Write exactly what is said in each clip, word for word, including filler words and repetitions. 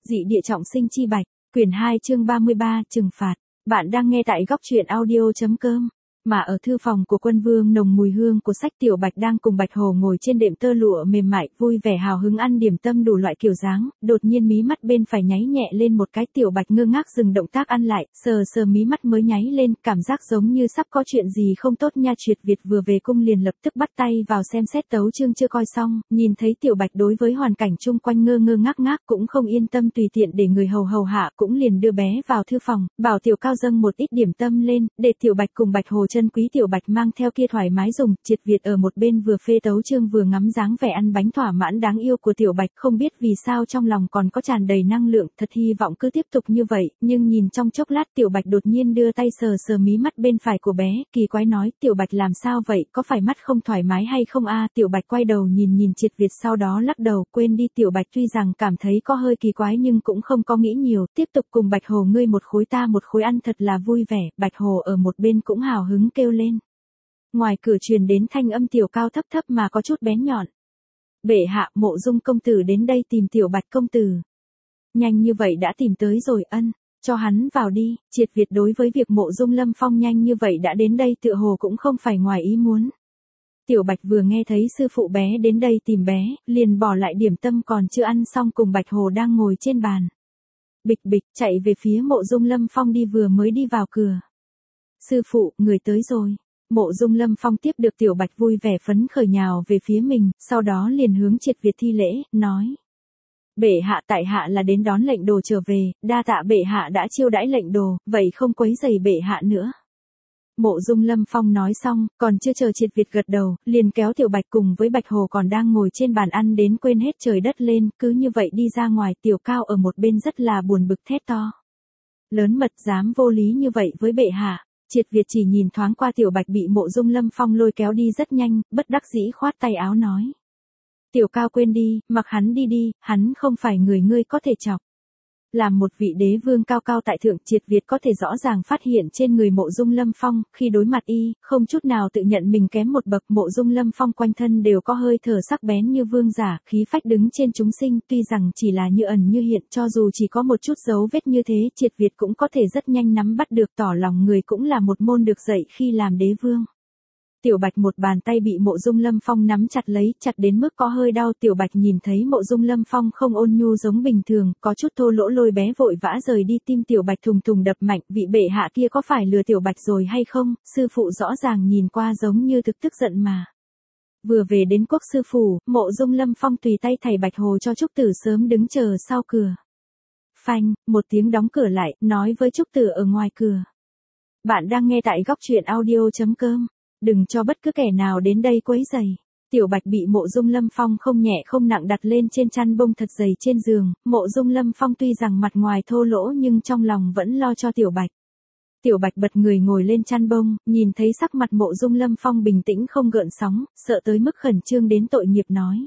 Dị địa trọng sinh chi bạch, quyển hai chương ba mươi ba, trừng phạt. Bạn đang nghe tại góc truyện audio chấm com. Mà ở thư phòng của Quân Vương nồng mùi hương của sách Tiểu Bạch đang cùng Bạch Hồ ngồi trên đệm tơ lụa mềm mại, vui vẻ hào hứng ăn điểm tâm đủ loại kiểu dáng, đột nhiên mí mắt bên phải nháy nhẹ lên một cái. Tiểu Bạch ngơ ngác dừng động tác ăn lại, sờ sờ mí mắt mới nháy lên, cảm giác giống như sắp có chuyện gì không tốt nha. Triệt Việt vừa về cung liền lập tức bắt tay vào xem xét tấu chương chưa coi xong, nhìn thấy Tiểu Bạch đối với hoàn cảnh chung quanh ngơ ngơ ngác ngác cũng không yên tâm tùy tiện để người hầu hầu hạ, cũng liền đưa bé vào thư phòng, bảo Tiểu Cao dâng một ít điểm tâm lên, để Tiểu Bạch cùng Bạch Hồ chân quý. Tiểu Bạch mang theo kia thoải mái dùng. Triệt Việt ở một bên vừa phê tấu chương vừa ngắm dáng vẻ ăn bánh thỏa mãn đáng yêu của Tiểu Bạch, không biết vì sao trong lòng còn có tràn đầy năng lượng, thật hy vọng cứ tiếp tục như vậy. Nhưng nhìn trong chốc lát Tiểu Bạch đột nhiên đưa tay sờ sờ mí mắt bên phải của bé, kỳ quái nói: Tiểu Bạch làm sao vậy, có phải mắt không thoải mái hay không a? Tiểu Bạch quay đầu nhìn nhìn Triệt Việt, sau đó lắc đầu, quên đi. Tiểu Bạch tuy rằng cảm thấy có hơi kỳ quái nhưng cũng không có nghĩ nhiều, tiếp tục cùng Bạch Hồ ngươi một khối ta một khối ăn thật là vui vẻ. Bạch Hồ ở một bên cũng hào hứng kêu lên. Ngoài cửa truyền đến thanh âm Tiểu Cao thấp thấp mà có chút bén nhọn. Bệ hạ, Mộ Dung công tử đến đây tìm Tiểu Bạch công tử. Nhanh như vậy đã tìm tới rồi, ân, cho hắn vào đi. Triệt Việt đối với việc Mộ Dung Lâm Phong nhanh như vậy đã đến đây tựa hồ cũng không phải ngoài ý muốn. Tiểu Bạch vừa nghe thấy sư phụ bé đến đây tìm bé, liền bỏ lại điểm tâm còn chưa ăn xong cùng Bạch Hồ đang ngồi trên bàn. Bịch bịch chạy về phía Mộ Dung Lâm Phong đi, vừa mới đi vào cửa. Sư phụ, người tới rồi. Mộ Dung Lâm Phong tiếp được Tiểu Bạch vui vẻ phấn khởi nhào về phía mình, sau đó liền hướng Triệt Việt thi lễ, nói. Bệ hạ, tại hạ là đến đón lệnh đồ trở về, đa tạ bệ hạ đã chiêu đãi lệnh đồ, vậy không quấy rầy bệ hạ nữa. Mộ Dung Lâm Phong nói xong, còn chưa chờ Triệt Việt gật đầu, liền kéo Tiểu Bạch cùng với Bạch Hồ còn đang ngồi trên bàn ăn đến quên hết trời đất lên, cứ như vậy đi ra ngoài. Tiểu Cao ở một bên rất là buồn bực thét to. Lớn mật dám vô lý như vậy với bệ hạ. Triệt Việt chỉ nhìn thoáng qua Tiểu Bạch bị Mộ Dung Lâm Phong lôi kéo đi rất nhanh, bất đắc dĩ khoát tay áo nói. Tiểu Cao quên đi, mặc hắn đi đi, hắn không phải người ngươi có thể chọc. Làm một vị đế vương cao cao tại thượng, Triệt Việt có thể rõ ràng phát hiện trên người Mộ Dung Lâm Phong, khi đối mặt y, không chút nào tự nhận mình kém một bậc. Mộ Dung Lâm Phong quanh thân đều có hơi thở sắc bén như vương giả, khí phách đứng trên chúng sinh, tuy rằng chỉ là như ẩn như hiện, cho dù chỉ có một chút dấu vết như thế, Triệt Việt cũng có thể rất nhanh nắm bắt được, tỏ lòng người cũng là một môn được dạy khi làm đế vương. Tiểu Bạch một bàn tay bị Mộ Dung Lâm Phong nắm chặt lấy, chặt đến mức có hơi đau. Tiểu Bạch nhìn thấy Mộ Dung Lâm Phong không ôn nhu giống bình thường, có chút thô lỗ, lôi bé vội vã rời đi. Tim Tiểu Bạch thùng thùng đập mạnh, vị bệ hạ kia có phải lừa Tiểu Bạch rồi hay không? Sư phụ rõ ràng nhìn qua giống như thực tức giận mà. Vừa về đến quốc sư phủ, Mộ Dung Lâm Phong tùy tay thầy Bạch Hồ cho Trúc Tử sớm đứng chờ sau cửa. Phanh, một tiếng đóng cửa lại, nói với Trúc Tử ở ngoài cửa. Bạn đang nghe tại góc truyện audio chấm com. Đừng cho bất cứ kẻ nào đến đây quấy rầy. Tiểu Bạch bị Mộ Dung Lâm Phong không nhẹ không nặng đặt lên trên chăn bông thật dày trên giường. Mộ Dung Lâm Phong tuy rằng mặt ngoài thô lỗ nhưng trong lòng vẫn lo cho Tiểu Bạch. Tiểu Bạch bật người ngồi lên chăn bông, nhìn thấy sắc mặt Mộ Dung Lâm Phong bình tĩnh không gợn sóng, sợ tới mức khẩn trương đến tội nghiệp nói.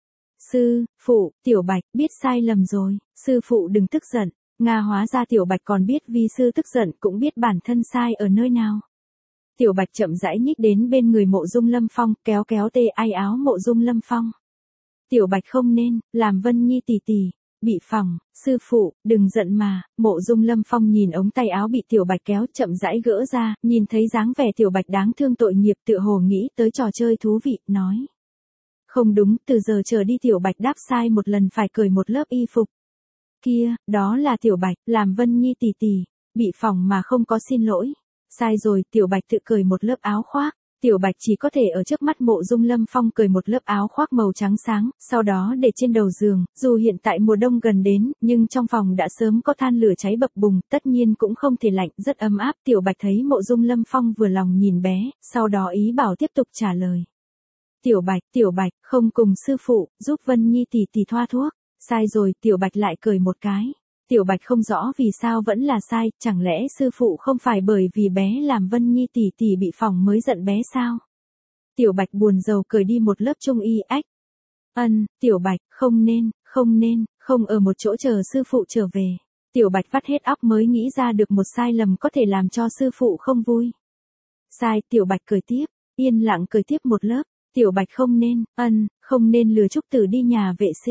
Sư, phụ, Tiểu Bạch biết sai lầm rồi, sư phụ đừng tức giận. Nga, hóa ra Tiểu Bạch còn biết vì sư tức giận, cũng biết bản thân sai ở nơi nào. Tiểu Bạch chậm rãi nhích đến bên người Mộ Dung Lâm Phong, kéo kéo tê ai áo Mộ Dung Lâm Phong. Tiểu Bạch không nên, làm Vân Nhi tỷ tỷ, bị phỏng, sư phụ, đừng giận mà. Mộ Dung Lâm Phong nhìn ống tay áo bị Tiểu Bạch kéo chậm rãi gỡ ra, nhìn thấy dáng vẻ Tiểu Bạch đáng thương tội nghiệp, tựa hồ nghĩ tới trò chơi thú vị, nói. Không đúng, từ giờ trở đi Tiểu Bạch đáp sai một lần phải cởi một lớp y phục. Kia, đó là Tiểu Bạch, làm Vân Nhi tỷ tỷ, bị phỏng mà không có xin lỗi. Sai rồi. Tiểu Bạch tự cởi một lớp áo khoác. Tiểu Bạch chỉ có thể ở trước mắt Mộ Dung Lâm Phong cởi một lớp áo khoác màu trắng sáng, sau đó để trên đầu giường. Dù hiện tại mùa đông gần đến, nhưng trong phòng đã sớm có than lửa cháy bập bùng, tất nhiên cũng không thể lạnh, rất ấm áp. Tiểu Bạch thấy Mộ Dung Lâm Phong vừa lòng nhìn bé, sau đó ý bảo tiếp tục trả lời. Tiểu Bạch, Tiểu Bạch, không cùng sư phụ, giúp Vân Nhi tỷ tỷ thoa thuốc. Sai rồi. Tiểu Bạch lại cởi một cái. Tiểu Bạch không rõ vì sao vẫn là sai, chẳng lẽ sư phụ không phải bởi vì bé làm Vân Nhi tỷ tỷ bị phỏng mới giận bé sao? Tiểu Bạch buồn rầu cởi đi một lớp trung y ách. Ân, Tiểu Bạch, không nên, không nên, không ở một chỗ chờ sư phụ trở về. Tiểu Bạch vắt hết óc mới nghĩ ra được một sai lầm có thể làm cho sư phụ không vui. Sai. Tiểu Bạch cởi tiếp, yên lặng cởi tiếp một lớp. Tiểu Bạch không nên, ân, không nên lừa Trúc Tử đi nhà vệ sinh.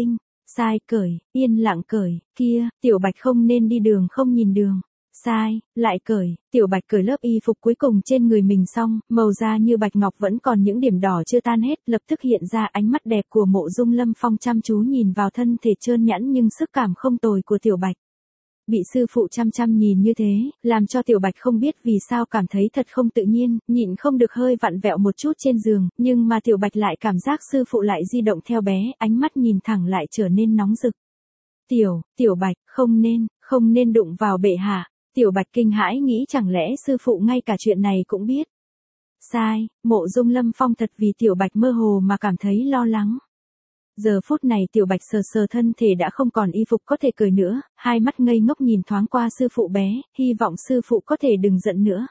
Sai, cởi, yên lặng cởi, kia, Tiểu Bạch không nên đi đường không nhìn đường. Sai, lại cởi, Tiểu Bạch cởi lớp y phục cuối cùng trên người mình xong, màu da như bạch ngọc vẫn còn những điểm đỏ chưa tan hết, lập tức hiện ra ánh mắt đẹp của Mộ Dung Lâm Phong chăm chú nhìn vào thân thể trơn nhẵn nhưng sức cảm không tồi của Tiểu Bạch. Bị sư phụ chăm chăm nhìn như thế, làm cho Tiểu Bạch không biết vì sao cảm thấy thật không tự nhiên, nhịn không được hơi vặn vẹo một chút trên giường, nhưng mà Tiểu Bạch lại cảm giác sư phụ lại di động theo bé, ánh mắt nhìn thẳng lại trở nên nóng rực. Tiểu, Tiểu Bạch, không nên, không nên đụng vào bệ hạ. Tiểu Bạch kinh hãi nghĩ chẳng lẽ sư phụ ngay cả chuyện này cũng biết. Sai, Mộ Dung Lâm Phong thật vì Tiểu Bạch mơ hồ mà cảm thấy lo lắng. Giờ phút này Tiểu Bạch sờ sờ thân thể đã không còn y phục có thể cởi nữa, hai mắt ngây ngốc nhìn thoáng qua sư phụ bé, hy vọng sư phụ có thể đừng giận nữa.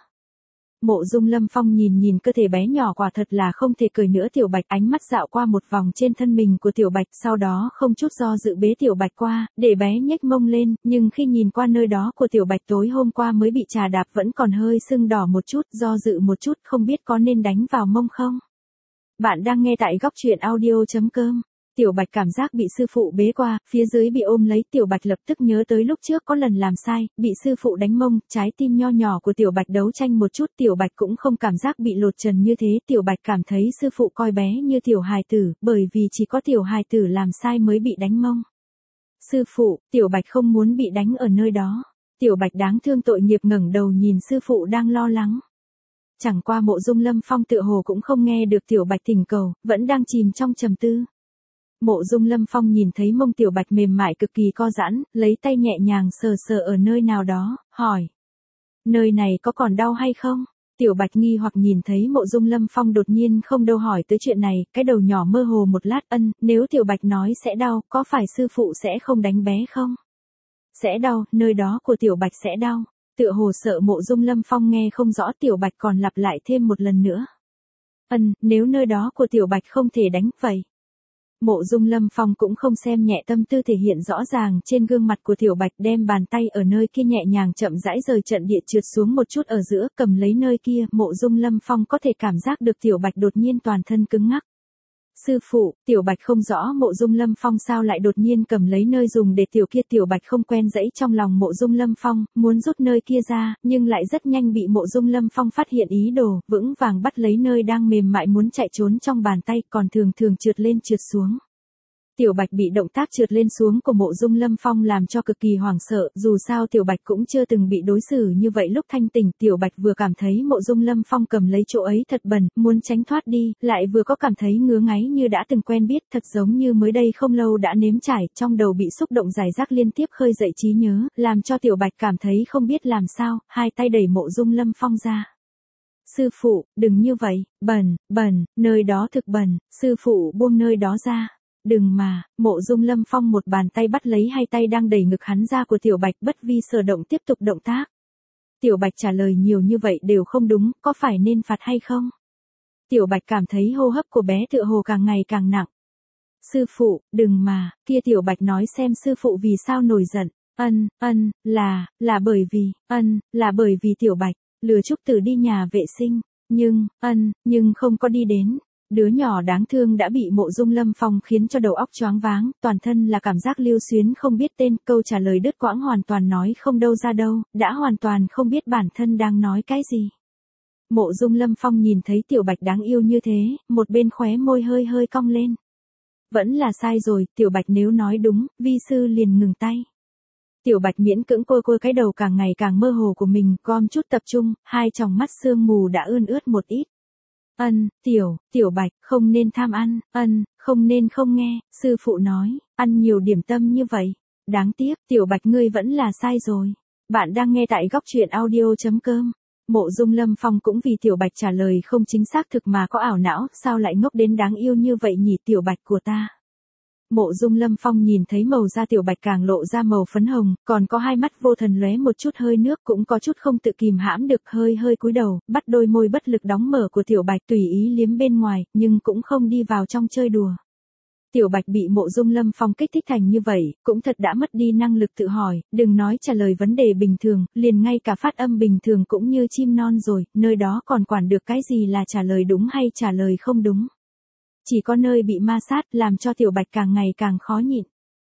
Mộ Dung Lâm Phong nhìn nhìn cơ thể bé nhỏ quả thật là không thể cởi nữa. Tiểu Bạch ánh mắt dạo qua một vòng trên thân mình của Tiểu Bạch, sau đó không chút do dự bế Tiểu Bạch qua, để bé nhếch mông lên, nhưng khi nhìn qua nơi đó của Tiểu Bạch tối hôm qua mới bị trà đạp vẫn còn hơi sưng đỏ một chút, do dự một chút không biết có nên đánh vào mông không. Bạn đang nghe tại góc truyện audio chấm com. Tiểu Bạch cảm giác bị sư phụ bế qua, phía dưới bị ôm lấy, Tiểu Bạch lập tức nhớ tới lúc trước có lần làm sai, bị sư phụ đánh mông, trái tim nho nhỏ của Tiểu Bạch đấu tranh một chút, Tiểu Bạch cũng không cảm giác bị lột trần như thế, Tiểu Bạch cảm thấy sư phụ coi bé như tiểu hài tử, bởi vì chỉ có tiểu hài tử làm sai mới bị đánh mông. Sư phụ, Tiểu Bạch không muốn bị đánh ở nơi đó. Tiểu Bạch đáng thương tội nghiệp ngẩng đầu nhìn sư phụ đang lo lắng. Chẳng qua Mộ Dung Lâm Phong tựa hồ cũng không nghe được Tiểu Bạch thỉnh cầu, vẫn đang chìm trong trầm tư. Mộ Dung Lâm Phong nhìn thấy mông Tiểu Bạch mềm mại cực kỳ co giãn, lấy tay nhẹ nhàng sờ sờ ở nơi nào đó, hỏi. Nơi này có còn đau hay không? Tiểu Bạch nghi hoặc nhìn thấy Mộ Dung Lâm Phong đột nhiên không đâu hỏi tới chuyện này, cái đầu nhỏ mơ hồ một lát. Ân, nếu Tiểu Bạch nói sẽ đau, có phải sư phụ sẽ không đánh bé không? Sẽ đau, nơi đó của Tiểu Bạch sẽ đau. Tựa hồ sợ Mộ Dung Lâm Phong nghe không rõ, Tiểu Bạch còn lặp lại thêm một lần nữa. Ân, nếu nơi đó của Tiểu Bạch không thể đánh vậy. Mộ Dung Lâm Phong cũng không xem nhẹ tâm tư thể hiện rõ ràng trên gương mặt của Tiểu Bạch, đem bàn tay ở nơi kia nhẹ nhàng chậm rãi rời trận địa trượt xuống một chút ở giữa, cầm lấy nơi kia. Mộ Dung Lâm Phong có thể cảm giác được Tiểu Bạch đột nhiên toàn thân cứng ngắc. Sư phụ, Tiểu Bạch không rõ Mộ Dung Lâm Phong sao lại đột nhiên cầm lấy nơi dùng để tiểu kia. Tiểu Bạch không quen dẫy trong lòng Mộ Dung Lâm Phong, muốn rút nơi kia ra, nhưng lại rất nhanh bị Mộ Dung Lâm Phong phát hiện ý đồ, vững vàng bắt lấy nơi đang mềm mại muốn chạy trốn trong bàn tay, còn thường thường trượt lên trượt xuống. Tiểu Bạch bị động tác trượt lên xuống của Mộ Dung Lâm Phong làm cho cực kỳ hoảng sợ, dù sao Tiểu Bạch cũng chưa từng bị đối xử như vậy lúc thanh tỉnh. Tiểu Bạch vừa cảm thấy Mộ Dung Lâm Phong cầm lấy chỗ ấy thật bẩn, muốn tránh thoát đi, lại vừa có cảm thấy ngứa ngáy như đã từng quen biết, thật giống như mới đây không lâu đã nếm trải, trong đầu bị xúc động giải rác liên tiếp khơi dậy trí nhớ, làm cho Tiểu Bạch cảm thấy không biết làm sao, hai tay đẩy Mộ Dung Lâm Phong ra. Sư phụ, đừng như vậy, bẩn, bẩn, nơi đó thực bẩn, sư phụ buông nơi đó ra. Đừng mà, Mộ Dung Lâm Phong một bàn tay bắt lấy hai tay đang đẩy ngực hắn ra của Tiểu Bạch, bất vi sở động tiếp tục động tác. Tiểu Bạch trả lời nhiều như vậy đều không đúng, có phải nên phạt hay không? Tiểu Bạch cảm thấy hô hấp của bé tựa hồ càng ngày càng nặng. Sư phụ, đừng mà, kia Tiểu Bạch nói xem sư phụ vì sao nổi giận. Ân, ân, là, là bởi vì, ân, là bởi vì Tiểu Bạch, lừa Trúc Tử đi nhà vệ sinh, nhưng, ân, nhưng không có đi đến. Đứa nhỏ đáng thương đã bị Mộ Dung Lâm Phong khiến cho đầu óc choáng váng, toàn thân là cảm giác lưu xuyến không biết tên, câu trả lời đứt quãng hoàn toàn nói không đâu ra đâu, đã hoàn toàn không biết bản thân đang nói cái gì. Mộ Dung Lâm Phong nhìn thấy Tiểu Bạch đáng yêu như thế, một bên khóe môi hơi hơi cong lên. Vẫn là sai rồi, Tiểu Bạch nếu nói đúng, vi sư liền ngừng tay. Tiểu Bạch miễn cưỡng côi côi cái đầu càng ngày càng mơ hồ của mình, gom chút tập trung, hai tròng mắt sương mù đã ươn ướt một ít. Ân, Tiểu, Tiểu Bạch, không nên tham ăn, ân, không nên không nghe, sư phụ nói, ăn nhiều điểm tâm như vậy. Đáng tiếc, Tiểu Bạch ngươi vẫn là sai rồi. Bạn đang nghe tại góc truyện audio chấm com. Mộ Dung Lâm Phong cũng vì Tiểu Bạch trả lời không chính xác thực mà có ảo não, sao lại ngốc đến đáng yêu như vậy nhỉ Tiểu Bạch của ta. Mộ Dung Lâm Phong nhìn thấy màu da Tiểu Bạch càng lộ ra màu phấn hồng, còn có hai mắt vô thần lóe một chút hơi nước, cũng có chút không tự kìm hãm được, hơi hơi cúi đầu, bắt đôi môi bất lực đóng mở của Tiểu Bạch tùy ý liếm bên ngoài, nhưng cũng không đi vào trong chơi đùa. Tiểu Bạch bị Mộ Dung Lâm Phong kích thích thành như vậy, cũng thật đã mất đi năng lực tự hỏi, đừng nói trả lời vấn đề bình thường, liền ngay cả phát âm bình thường cũng như chim non rồi, nơi đó còn quản được cái gì là trả lời đúng hay trả lời không đúng. Chỉ có nơi bị ma sát làm cho Tiểu Bạch càng ngày càng khó nhịn.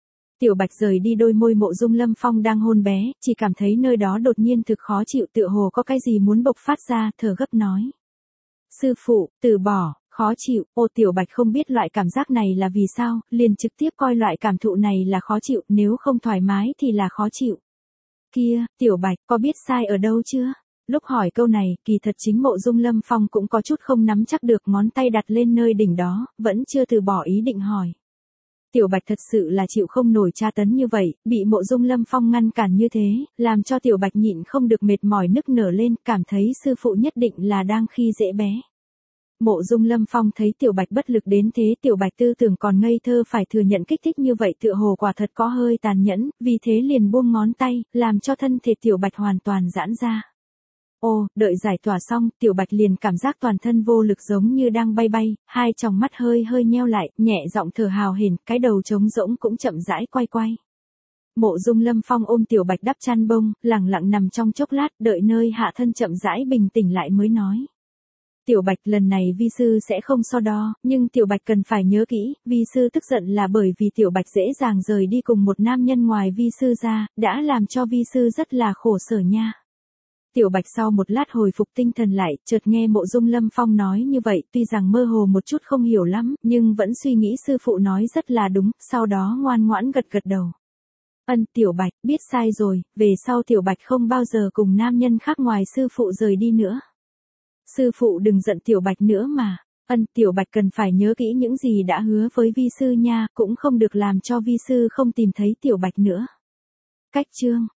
Tiểu Bạch rời đi đôi môi Mộ Dung Lâm Phong đang hôn bé, chỉ cảm thấy nơi đó đột nhiên thực khó chịu, tựa hồ có cái gì muốn bộc phát ra, thở gấp nói. Sư phụ, từ bỏ, khó chịu. Ô, Tiểu Bạch không biết loại cảm giác này là vì sao, liền trực tiếp coi loại cảm thụ này là khó chịu, nếu không thoải mái thì là khó chịu. Kia, Tiểu Bạch, có biết sai ở đâu chưa? Lúc hỏi câu này, kỳ thật chính Mộ Dung Lâm Phong cũng có chút không nắm chắc được, ngón tay đặt lên nơi đỉnh đó, vẫn chưa từ bỏ ý định hỏi. Tiểu Bạch thật sự là chịu không nổi tra tấn như vậy, bị Mộ Dung Lâm Phong ngăn cản như thế, làm cho Tiểu Bạch nhịn không được mệt mỏi nức nở lên, cảm thấy sư phụ nhất định là đang khi dễ bé. Mộ Dung Lâm Phong thấy Tiểu Bạch bất lực đến thế, Tiểu Bạch tư tưởng còn ngây thơ phải thừa nhận kích thích như vậy tựa hồ quả thật có hơi tàn nhẫn, vì thế liền buông ngón tay, làm cho thân thể Tiểu Bạch hoàn toàn giãn ra. Ô, đợi giải tỏa xong, Tiểu Bạch liền cảm giác toàn thân vô lực giống như đang bay bay, hai tròng mắt hơi hơi nheo lại, nhẹ giọng thở hào hển, cái đầu trống rỗng cũng chậm rãi quay quay. Mộ Dung Lâm Phong ôm Tiểu Bạch đắp chăn bông, lặng lặng nằm trong chốc lát, đợi nơi hạ thân chậm rãi bình tĩnh lại mới nói. Tiểu Bạch, lần này vi sư sẽ không so đo, nhưng Tiểu Bạch cần phải nhớ kỹ, vi sư tức giận là bởi vì Tiểu Bạch dễ dàng rời đi cùng một nam nhân ngoài vi sư ra, đã làm cho vi sư rất là khổ sở nha. Tiểu Bạch sau một lát hồi phục tinh thần lại, chợt nghe Mộ Dung Lâm Phong nói như vậy, tuy rằng mơ hồ một chút không hiểu lắm, nhưng vẫn suy nghĩ sư phụ nói rất là đúng, sau đó ngoan ngoãn gật gật đầu. Ân, Tiểu Bạch, biết sai rồi, về sau Tiểu Bạch không bao giờ cùng nam nhân khác ngoài sư phụ rời đi nữa. Sư phụ đừng giận Tiểu Bạch nữa mà. Ân, Tiểu Bạch cần phải nhớ kỹ những gì đã hứa với vi sư nha, cũng không được làm cho vi sư không tìm thấy Tiểu Bạch nữa. Cách chương